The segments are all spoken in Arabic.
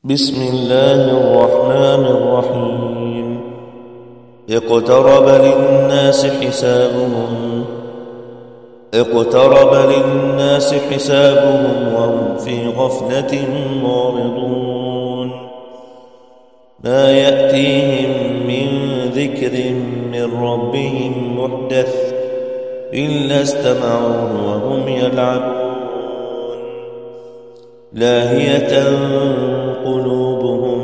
بسم الله الرحمن الرحيم. اقترب للناس حسابهم وهم في غفلة معرضون. ما يأتيهم من ذكر من ربهم محدث إلا استمعوه وهم يلعبون. لاهية قلوبهم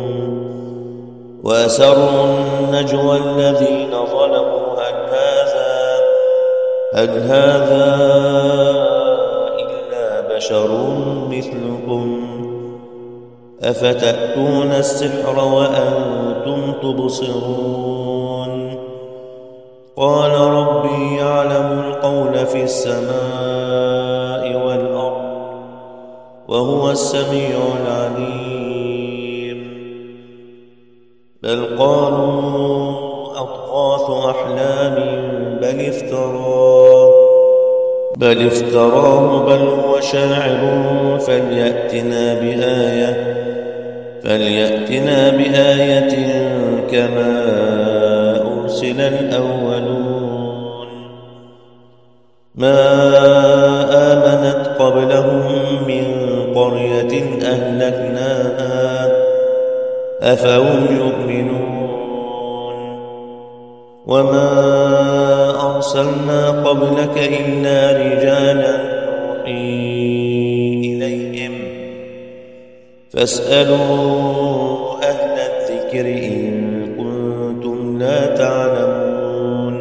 وأسروا النجوى الذين ظلموا هل هذا إلا بشر مثلكم أفتأتون السحر وأنتم تبصرون. قال ربي يعلم القول في السماء والأرض وهو السميع العليم. بل قالوا أضغاث أحلام بل افتراه بل هو شاعر فليأتنا بآية كما أرسل الأولون. ما آمنت قبلهم من قرية أهلكناها أفهم يؤمنون. وما أرسلنا قبلك إلا رجالا نوحي إليهم فاسألوا أهل الذكر إن كنتم لا تعلمون.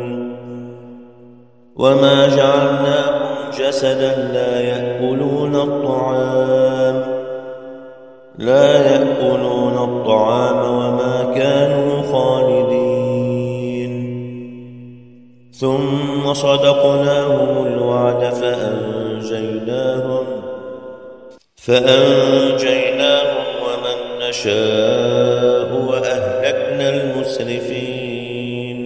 وما جعلناهم جسدا لا يأكلون الطعام وما كانوا خالدين. ثم صدقناهم الوعد فأنجيناهم ومن نشاء وأهلكنا المسرفين.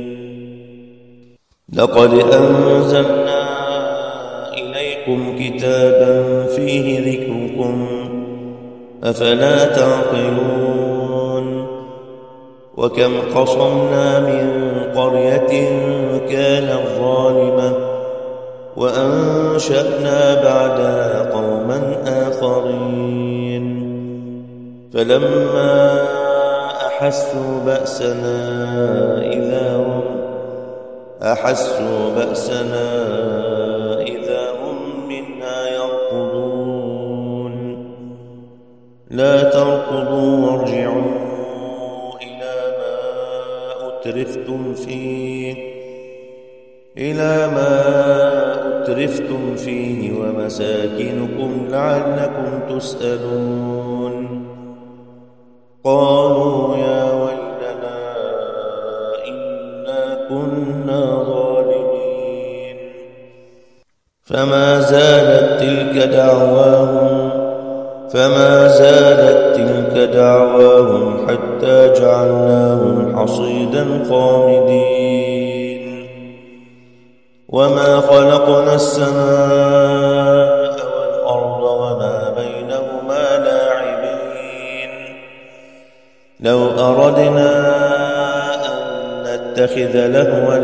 لقد أنزلنا إليكم كتابا فيه ذكركم أفلا تعقلون. وكم قصمنا من قرية كانت ظالمة وأنشأنا بعدها قوما آخرين. فلما أحسوا بأسنا إذا هم منها يركضون. لا تركضوا وارجعوا إلى ما أترفتم فيه ومساكنكم لعلكم تسألون. قالوا يا ويلنا إنا كنا ظالمين. فما زالت تلك دعواهم حتى جعلناهم حصيدا خامدين. وما خلقنا السماء والأرض وما بينهما لاعبين. لو أردنا أن نتخذ لهوا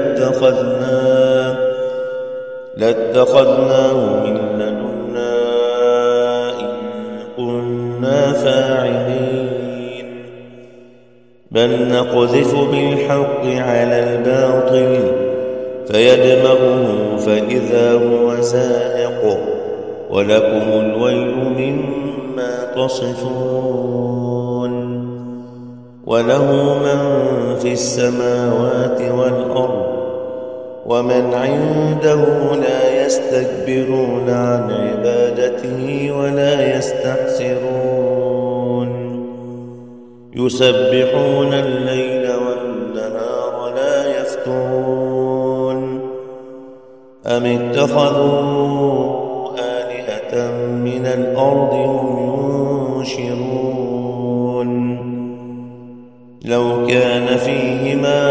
لاتخذناه من لدنا إن كنا فاعلين. بل نقذف بالحق على الباطل فيدمغه فإذا هو زاهق ولكم الويل مما تصفون. وله من في السماوات والأرض ومن عنده لا يستكبرون عن عبادته ولا يستحسرون. يسبحون الليل والنهار لا يفترون. أم اتخذوا آلهة من الأرض هم ينشرون. لو كان فيهما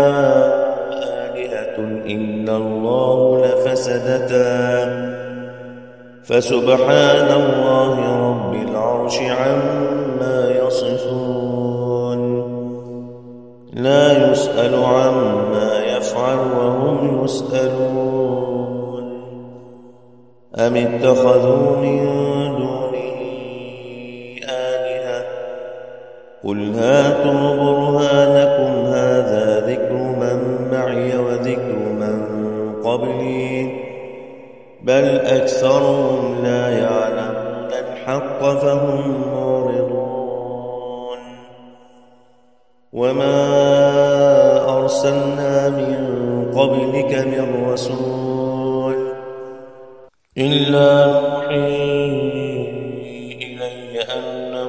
آلهة إلا الله لفسدتا فسبحان الله رب العرش عما يصفون. يسألون أم اتخذوا من دونه آلهة قل هاتوا برهانكم هذا ذكر من معي وذكر من قبلي بل أكثرهم لا يعلمون الحق فهم معرضون وما أرسلنا من قبلك من رسول إلا نوحي إلي أنه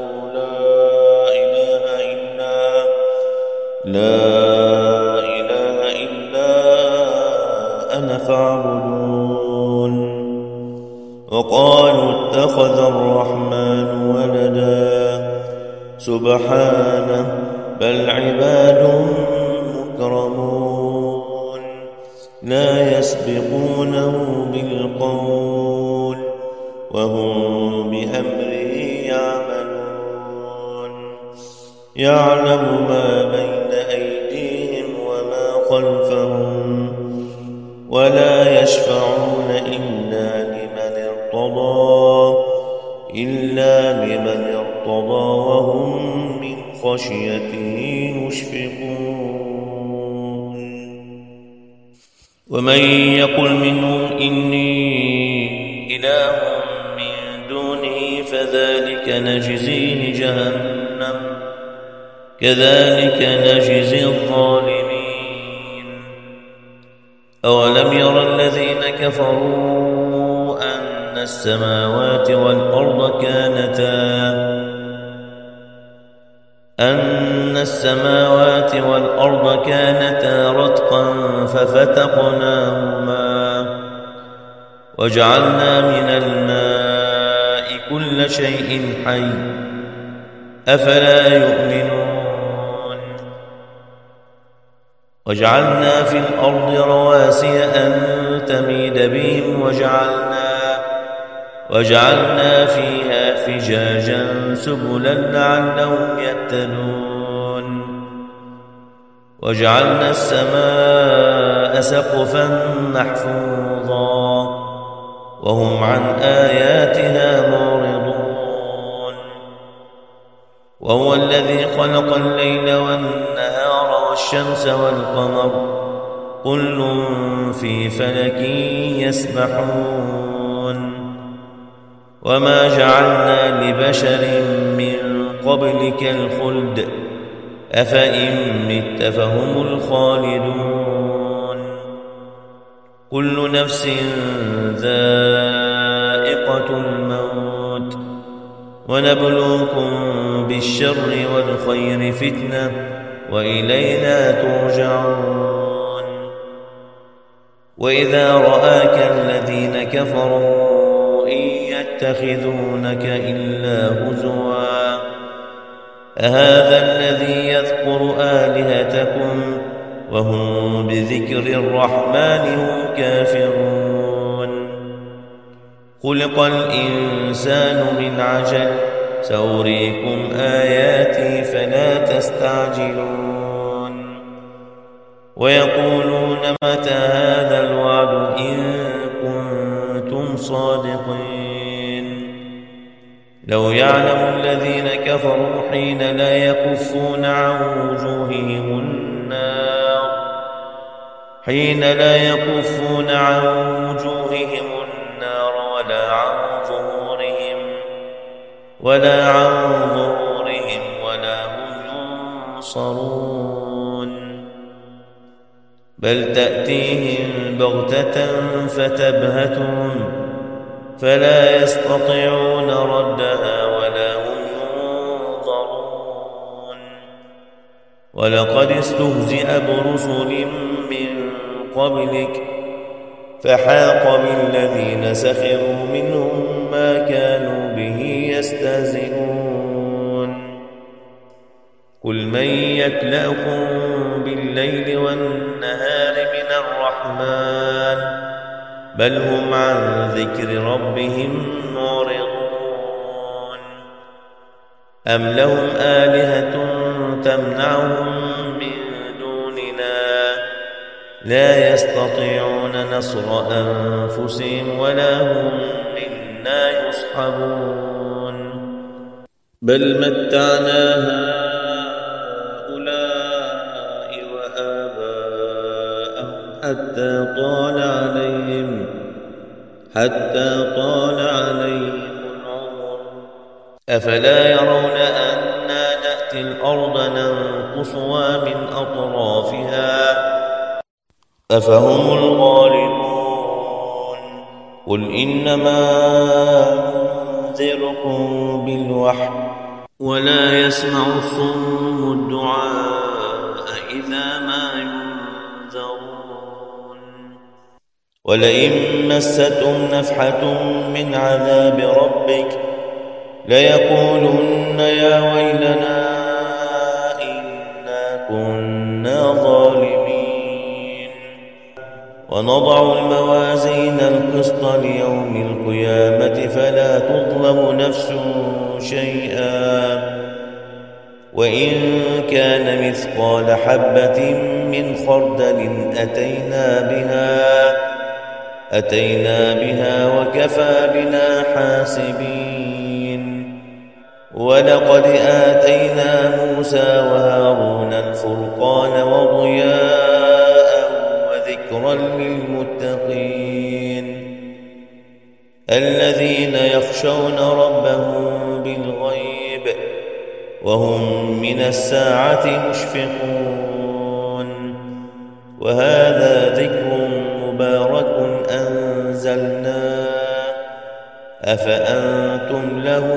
لا إله إلا أنا فاعبدون وقالوا اتخذ الرحمن ولدا سبحانه بل عباد مكرمون لا يسبقونه بالقول وهم بأمره يعملون يعلم ما بين أيديهم وما خلفهم ولا يشفعون إلا لمن ارتضى وهم من خشيته مشفقون ومن يقل منهم إني إله من دونه فذلك نجزيه جهنم كذلك نجزي الظالمين أولم ير الذين كفروا أن السماوات والأرض كانتا رتقا ففتقناهما وجعلنا من الماء كل شيء حي أفلا يؤمنون وجعلنا في الأرض رواسي أن تميد بهم وجعلنا فيها فجاجا سبلا لعلهم يهتدون وجعلنا السماء سقفا محفوظا وهم عن آياتها معرضون وهو الذي خلق الليل والنهار والشمس والقمر كل في فلك يسبحون وما جعلنا لبشر من قبلك الخلد أفإن مت فهم الخالدون كل نفس ذائقة الموت ونبلوكم بالشر والخير فتنة وإلينا ترجعون وإذا رآك الذين كفروا إن يتخذونك إلا هزوا أهذا الذي يذكر آلهتكم وهم بذكر الرحمن هم كافرون خلق الإنسان من عجل سأريكم آياتي فلا تستعجلون ويقولون متى هذا الوعد إن كنتم صادقين لو يعلم الذين كفروا حين لا يكفون عن وجوههم النار ولا عن ظهورهم ولا هم ينصرون بل تأتيهم بغتة فتبهتهم فلا يستطيعون ردها ولا هم ينظرون ولقد استهزئ برسل من قبلك فحاق بالذين سخروا منهم ما كانوا به يستهزئون قل من يكلأكم بالليل والنهار من الرحمن بل هم عن ذكر ربهم معرضون أم لهم آلهة تمنعهم من دوننا لا يستطيعون نصر أنفسهم ولا هم منا يصحبون بل متعنا هؤلاء وآباءهم حتى طال عليهم العمر أفلا يرون أنا نأتي الأرض ننقصها من أطرافها أفهم الغالبون قل إنما أنذركم بالوحي ولا يسمع الصم الدعاء إذا ما ينذرون ولئن مستهم نفحة من عذاب ربك ليقولن يا ويلنا إنا كنا ظالمين ونضع الموازين القسط ليوم القيامة فلا تظلم نفس شيئا وإن كان مثقال حبة من خردل أتينا بها وكفى بنا حاسبين ولقد آتينا موسى وهارون الفرقان وضياء وذكرا للمتقين الذين يخشون ربهم بالغيب وهم من الساعة مشفقون وهذا ذكر مبارك أنزلناه أفأنتم له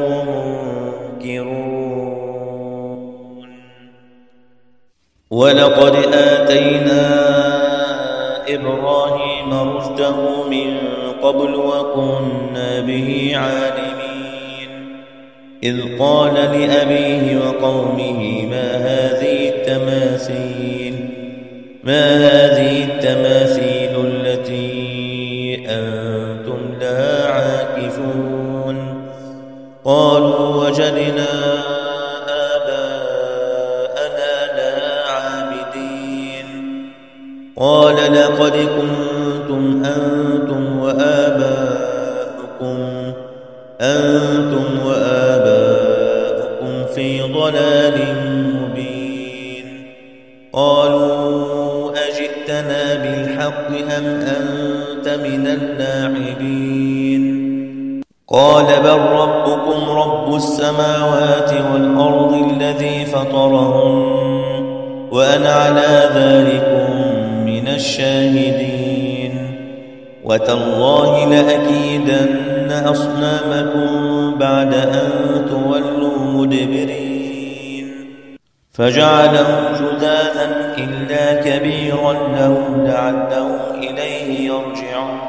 منكرون ولقد آتينا إبراهيم رشده من قبل وكنا به عالمين إذ قال لأبيه وقومه ما هذه التماثيل التي أنتم لها عاكفون قالوا وجدنا آباءنا لها عابدين قال لقد كنتم أنتم وآباؤكم في ضلال مبين قالوا أجئتنا بالحق أم أنت من اللاعبين قال بل ربكم رب السماوات والأرض الذي فطرهن وأنا على ذلكم من الشاهدين وتالله لأكيدن أصنامكم بعد أن تولوا مدبرين فجعلهم جذاذا إلا كبيرا لهم لعلهم إليه يرجعون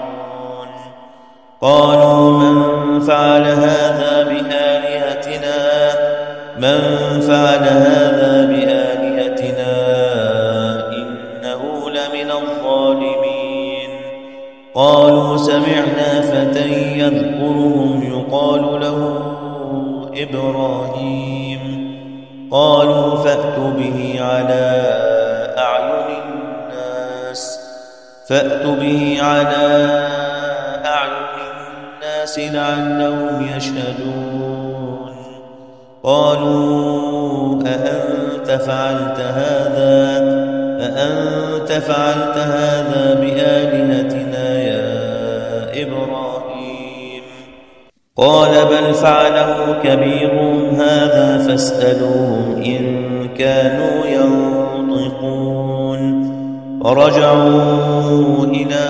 قالوا من فعل هذا بآلهتنا إنه لمن الظالمين قالوا سمعنا فتى يذكرهم يقال له إبراهيم قالوا فأتوا به على أعين الناس لعلهم يشهدون قالوا أأنت فعلت هذا بآلهتنا يا إبراهيم قال بل فعله كبيرهم هذا فاسألوهم إن كانوا ينطقون فرجعوا إلى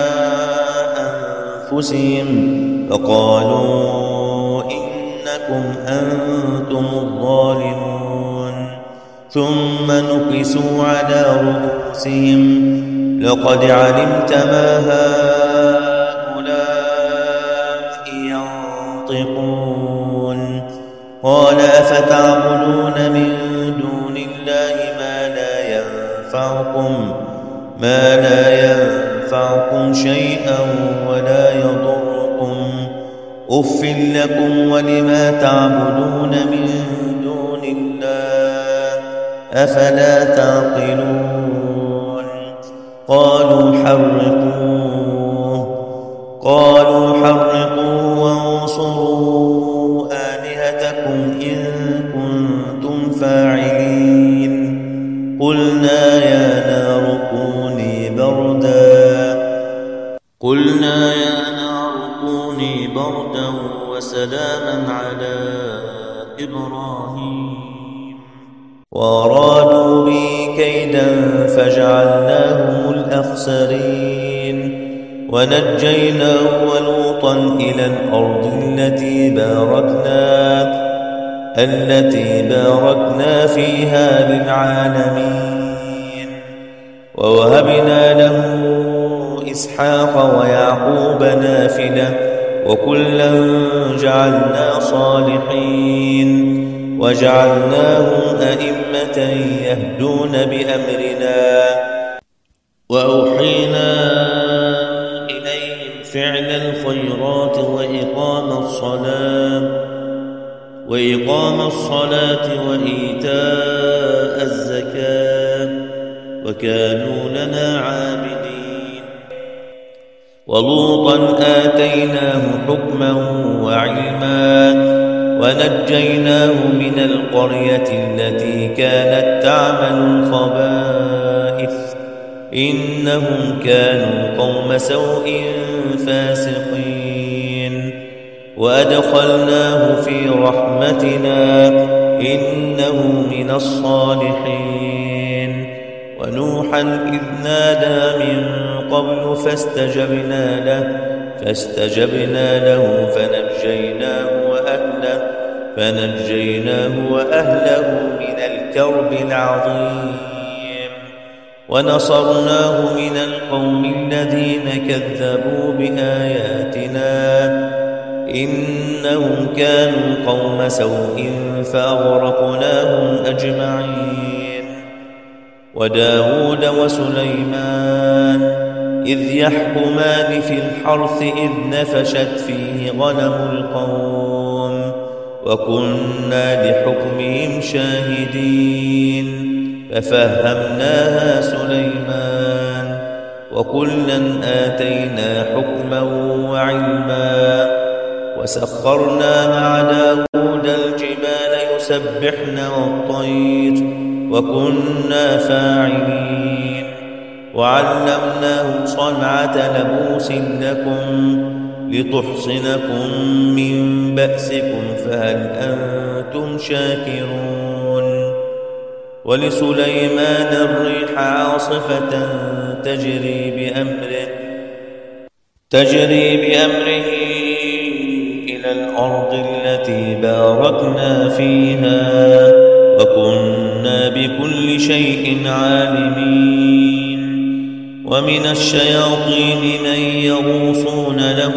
أنفسهم فقالوا إنكم أنتم الظالمون ثم نكسوا على رؤوسهم لقد علمت ما هؤلاء ينطقون قال أفتعبدون من دون الله ما لا ينفعكم شيئا ولا يضركم أف لكم ولما تعبدون من دون الله أفلا تعقلون قالوا حرقوه قالوا حرقوه وانصروا آلهتكم إن كنتم فاعلين قلنا يا نار كوني بردا وسلاما على إبراهيم وأرادوا به كيدا فجعلناهم الأخسرين ونجيناه ولوطا إلى الأرض التي باركنا فيها للعالمين ووهبنا له إسحاق ويعقوب نافلة وكلا جعلنا صالحين وجعلناهم أئمة يهدون بأمرنا وأوحينا إليهم فعل الخيرات وإقام الصلاة وإيتاء الزكاة وكانوا لنا عابدين ولوطا آتيناه حكما وعلما ونجيناه من القرية التي كانت تعمل الخبائث إنهم كانوا قوم سوء فاسقين وأدخلناه في رحمتنا إنه من الصالحين ونوحا إذ نادى من قبل فاستجبنا له فنجيناه وأهله من الكرب العظيم ونصرناه من القوم الذين كذبوا بآياتنا إنهم كانوا قوم سوء فأغرقناهم أجمعين وداود وسليمان إذ يحكمان في الحرث إذ نفشت فيه غنم القوم وكنا لحكمهم شاهدين ففهمناها سليمان وكلا آتينا حكما وعلما وسخرنا مع داود الجبال يسبحن والطير وكنا فاعلين وعلمناه صنعة لبوس لكم لتحصنكم من بأسكم فهل أنتم شاكرون ولسليمان الريح عاصفة تجري بأمره إلى الأرض التي باركنا فيها وكنا بكل شيء عالمين ومن الشياطين من يغوصون له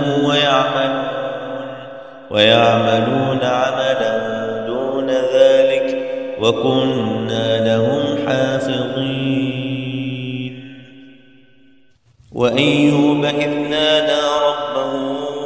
ويعملون عملا دون ذلك وكنا لهم حافظين وأيوب إذ نادى ربه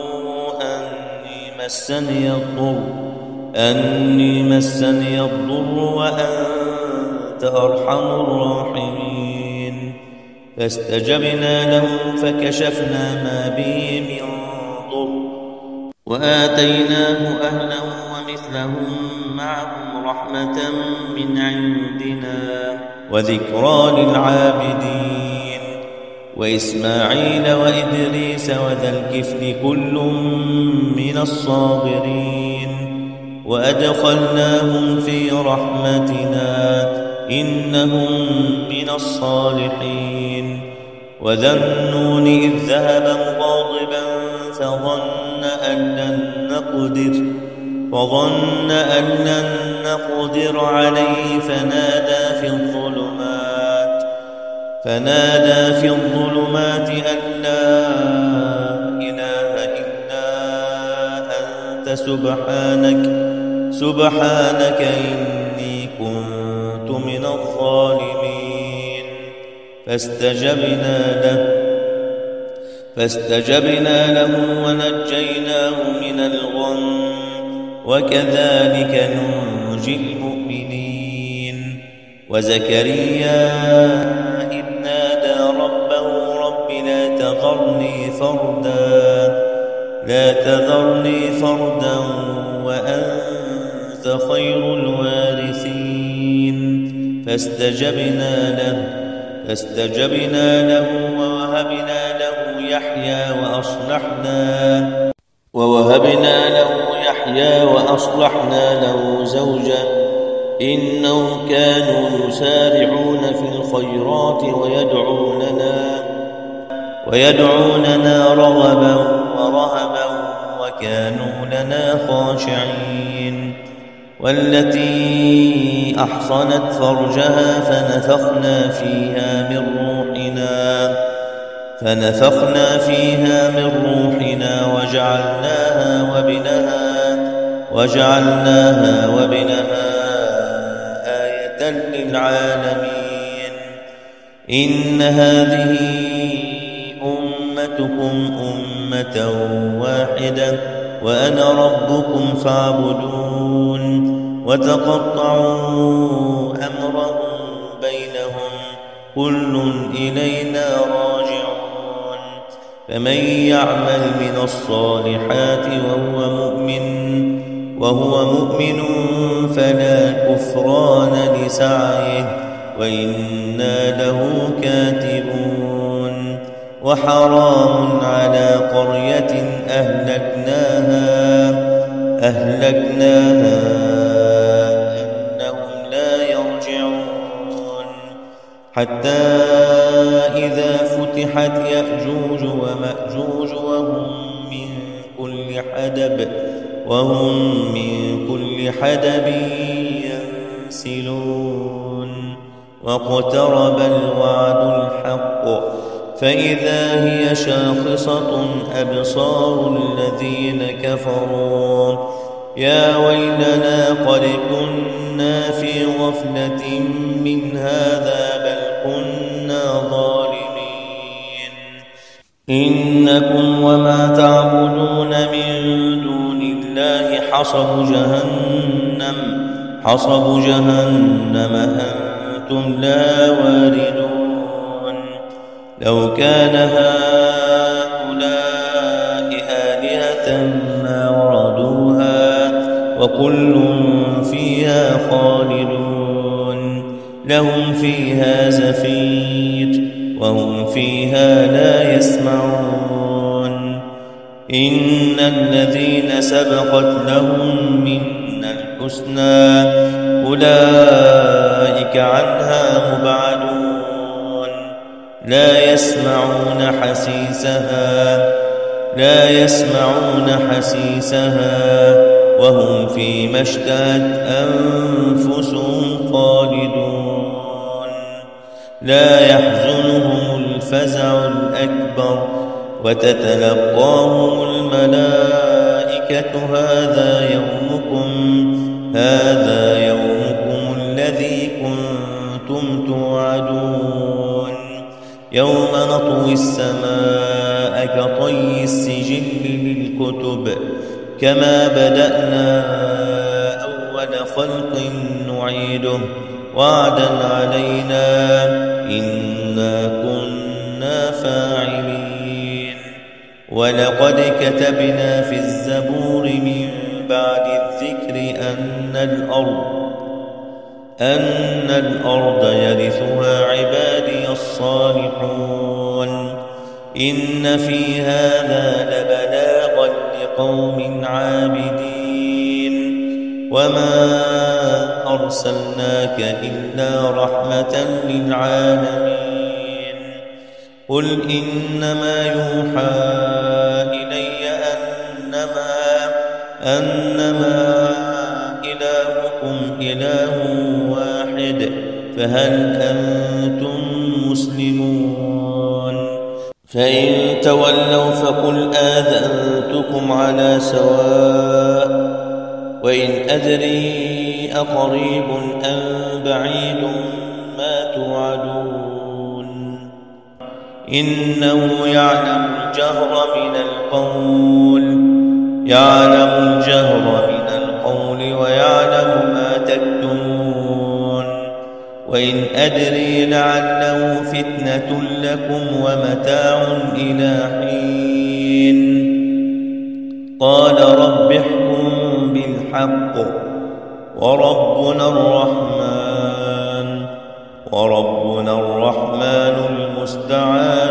أني مسني الضر وأنت أرحم الراحمين فاستجبنا له فكشفنا ما به من ضر وآتيناه أهله ومثلهم معهم رحمة من عندنا وذكرى للعابدين وإسماعيل وإدريس وذا الكفل كل من الصابرين وأدخلناهم في رحمتنا إنهم من الصالحين وذا النون إذ ذهب مغاضبا فظن أن لن نقدر عليه فنادى في الظلمات أن لا إله إلا أنت سبحانك إني كنت من الظالمين فاستجبنا له ونجيناه من الغم وكذلك ننجي وزكريا إذ نادى ربه رب تذرني فردا وأنت خير الوارثين فاستجبنا له ووهبنا له يحيى وأصلحنا له زوجه إنهم كانوا يسارعون في الخيرات ويدعوننا رغبا ورهبا وكانوا لنا خاشعين والتي أحصنت فرجها فنفخنا فيها من روحنا وجعلناها وابنها آية للعالمين إن هذه أمتكم أمة واحدة وأنا ربكم فاعبدون وتقطعوا أمرهم بينهم كل إلينا راجعون فمن يعمل من الصالحات وهو مؤمن فلا كفران لسعيه وإنا له كاتبون وحرام على قرية أهلكناها أنهم لا يرجعون حتى إذا فتحت يأجوج ومأجوج وهم من كل حدب ينسلون واقترب الوعد الحق فإذا هي شاخصة أبصار الذين كفروا يا ويلنا قد كنا في غفلة من هذا بل كنا ظالمين إنكم وما تعبدون من دون الله حصب جهنم أنتم لا واردون لو كان هؤلاء آلهة ما وردوها وكل فيها خالدون لهم فيها زفير وهم فيها لا يسمعون إن الذين سبقت لهم منا الحسنى أولئك عنها مبعدون لا يسمعون حسيسها وهم فيما اشتهت أنفسهم خالدون لا يحزنهم الفزع الأكبر وتتلقاهم الملائكة هذا يومكم الذي كنتم توعدون يوم نطوي السماء كطي السجل للكتب كما بدأنا أول خلق نعيده وعدا علينا إنا كنا فاعلين ولقد كتبنا في الزبور من بعد الذكر أن الأرض يرثها عبادي الصالحون إن في هذا لبلاغا لقوم عابدين وما أرسلناك إلا رحمة للعالمين قل إنما يوحى إلي أنما إلهكم إله واحد فهل أنتم مسلمون فإن تولوا فقل آذنتكم على سواء وإن أدري أقريب أم بعيد ما توعدون إنه يعلم الجهر من القول ويعلم ما تكتمون وإن أدري لعله فتنة لكم ومتاع إلى حين قال رب احكم بالحق وربنا الرحمن المستعان